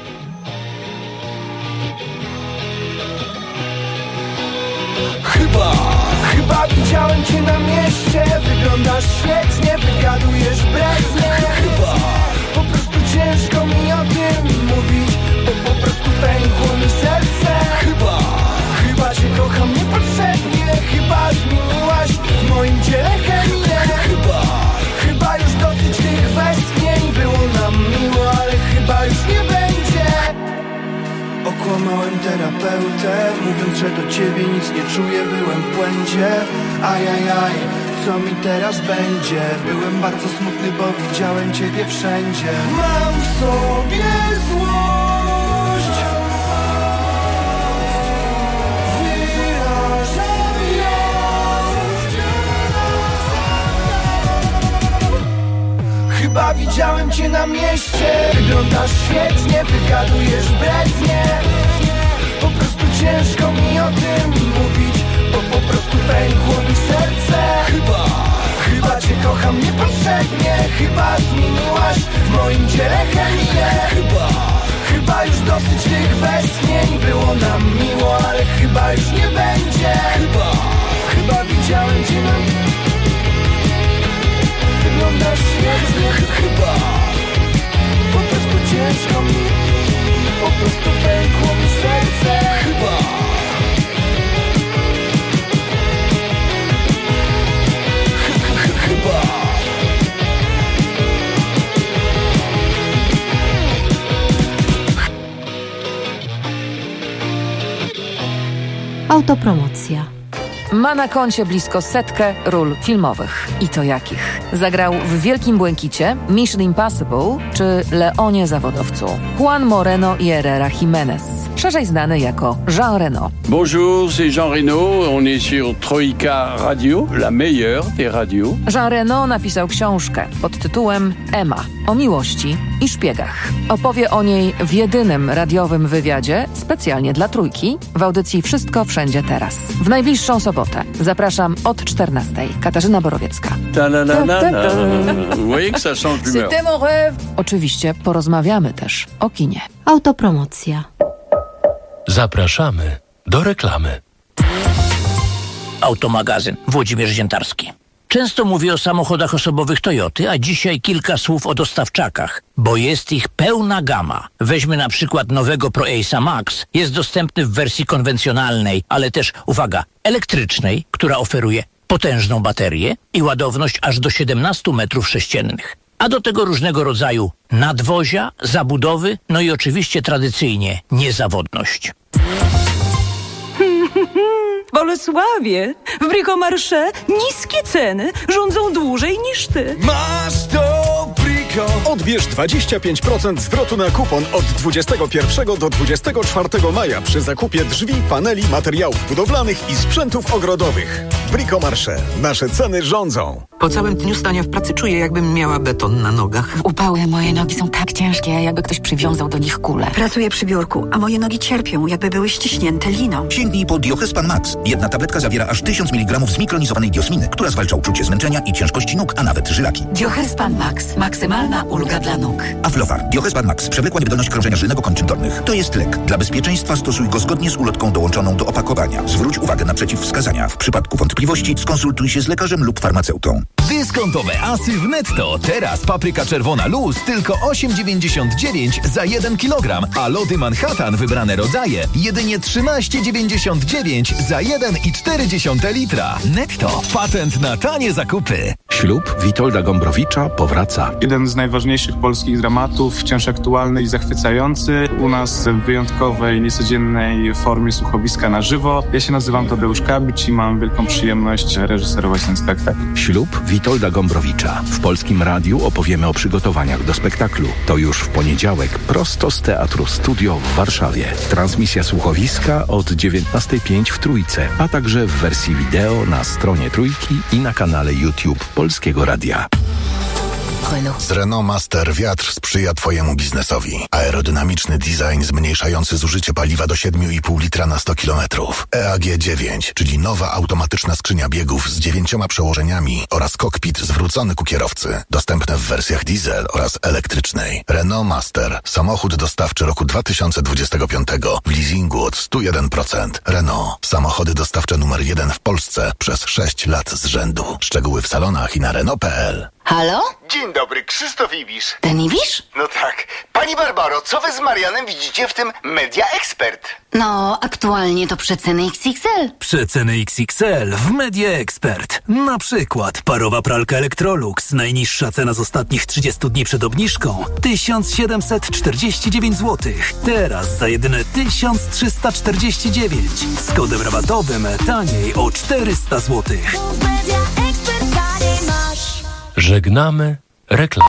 Chyba, chyba widziałem cię na mieście. Wyglądasz świetnie, wygadujesz brednie. Chyba, po prostu ciężko mi o tym mówić, bo po prostu pękło mi serce. Chyba, chyba cię kocham niepotrzebnie. Chyba zmieniłaś w moim ciele chemię. Chyba, chyba już dosyć tych westchnień. Było nam miło, ale chyba już nie będzie. Okłamałem Poznałem terapeutę, mówiąc, że do ciebie nic nie czuję, byłem w błędzie. Ajajaj, co mi teraz będzie? Byłem bardzo smutny, bo widziałem ciebie wszędzie. Mam w sobie złość, wyrażam ją. Chyba widziałem cię na mieście. Wyglądasz świetnie, wygadujesz brednie. Po prostu ciężko mi o tym mówić, bo po prostu pękło mi serce. Chyba, chyba cię kocham niepotrzebnie. Chyba zmieniłaś w moim ciele chemię. Chyba, chyba już dosyć tych westchnień. Było nam miło, ale chyba już nie będzie. Chyba, chyba widziałem cię na... Wyglądasz świetnie. Chyba, po prostu ciężko mi, po prostu pękło mi serce. Chyba, chyba. Autopromocja. Ma na koncie blisko setkę ról filmowych. I to jakich? Zagrał w Wielkim Błękicie, Mission Impossible czy Leonie Zawodowcu. Juan Moreno y Herrera Jiménez, szerzej znany jako Jean Reno. Bonjour, c'est Jean Reno. On est sur Troika Radio, la meilleure des radios. Jean Reno napisał książkę pod tytułem Emma o miłości i szpiegach. Opowie o niej w jedynym radiowym wywiadzie specjalnie dla Trójki w audycji Wszystko Wszędzie Teraz. W najbliższą sobotę. Zapraszam od czternastej. Katarzyna Borowiecka. Ta la la la la. Vous voyez que ça change d'humeur. C'était mon rêve. Oczywiście porozmawiamy też o kinie. Autopromocja. Zapraszamy do reklamy. Automagazyn. Włodzimierz Ziętarski. Często mówię o samochodach osobowych Toyoty, a dzisiaj kilka słów o dostawczakach, bo jest ich pełna gama. Weźmy na przykład nowego Pro Ace'a Max. Jest dostępny w wersji konwencjonalnej, ale też, uwaga, elektrycznej, która oferuje potężną baterię i ładowność aż do siedemnaście metrów sześciennych. A do tego różnego rodzaju nadwozia, zabudowy, no i oczywiście tradycyjnie niezawodność. Bolesławie, w Bricomarché niskie ceny rządzą dłużej niż ty. Masz to Brico! Odbierz dwadzieścia pięć procent zwrotu na kupon od dwudziestego pierwszego do dwudziestego czwartego maja przy zakupie drzwi, paneli, materiałów budowlanych i sprzętów ogrodowych. Bricomarché. Nasze ceny rządzą. Po całym dniu stania w pracy czuję, jakbym miała beton na nogach. W upały moje nogi są tak ciężkie, jakby ktoś przywiązał do nich kulę. Pracuję przy biurku, a moje nogi cierpią, jakby były ściśnięte liną. Sięgnij po Diochespan Max. Jedna tabletka zawiera aż tysiąc miligramów zmikronizowanej diosminy, która zwalcza uczucie zmęczenia i ciężkości nóg, a nawet żylaki. Diochespan Max. Maksymalna ulga dla nóg. Aflofar. Diochespan Max. Przewlekła niewydolność krążenia żylnego kończyn dolnych. To jest lek. Dla bezpieczeństwa stosuj go zgodnie z ulotką dołączoną do opakowania. Zwróć uwagę na przeciwwskazania. W przypadku wątpliwości skonsultuj się z lekarzem lub farmaceutą. Dyskontowe asy w Netto. Teraz papryka czerwona luz tylko osiem dziewięćdziesiąt dziewięć za jeden kilogram, a lody Manhattan wybrane rodzaje jedynie trzynaście dziewięćdziesiąt dziewięć za jeden i cztery dziesiąte litra. Netto. Patent na tanie zakupy. Ślub Witolda Gombrowicza powraca. Jeden z najważniejszych polskich dramatów, wciąż aktualny i zachwycający. U nas w wyjątkowej, niecodziennej formie słuchowiska na żywo. Ja się nazywam Tadeusz Kabić i mam wielką przyjemność reżyserować ten spektakl. Ślub Witolda Gombrowicza. W Polskim Radiu opowiemy o przygotowaniach do spektaklu. To już w poniedziałek prosto z Teatru Studio w Warszawie. Transmisja słuchowiska od dziewiętnastej pięć w Trójce, a także w wersji wideo na stronie Trójki i na kanale YouTube Polskiego Radia. Renault. Z Renault Master wiatr sprzyja Twojemu biznesowi. Aerodynamiczny design zmniejszający zużycie paliwa do siedem i pół litra na sto kilometrów. E A G dziewięć, czyli nowa automatyczna skrzynia biegów z dziewięcioma przełożeniami oraz kokpit zwrócony ku kierowcy. Dostępne w wersjach diesel oraz elektrycznej. Renault Master. Samochód dostawczy roku dwa tysiące dwudziestego piątego w leasingu od sto jeden procent. Renault. Samochody dostawcze numer jeden w Polsce przez sześć lat z rzędu. Szczegóły w salonach i na Renault kropka p l. Halo? Dzień dobry, Krzysztof Ibisz. Ten Ibisz? No tak. Pani Barbaro, co wy z Marianem widzicie w tym Media Expert? No, aktualnie to przeceny X X L. Przeceny X X L w Media Expert. Na przykład parowa pralka Electrolux. Najniższa cena z ostatnich trzydziestu dni przed obniżką tysiąc siedemset czterdzieści dziewięć złotych. Teraz za jedyne tysiąc trzysta czterdzieści dziewięć. Z kodem rabatowym taniej o czterysta złotych. Żegnamy reklamę.